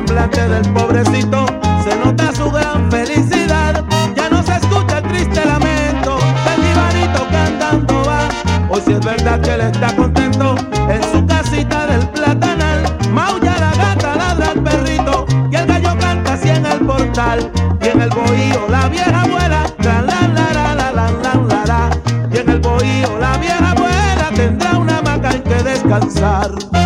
semblante del pobrecito se nota su gran felicidad. Ya no se escucha el triste lamento del jibarito que andando va. Hoy sí es verdad que él está contento en su casita del platanal. Maulla la gata, ladra el perrito y el gallo canta así en el portal. Y en el bohío la vieja abuela, la la la la la la la la la. Y en el bohío la vieja abuela tendrá una hamaca en que descansar.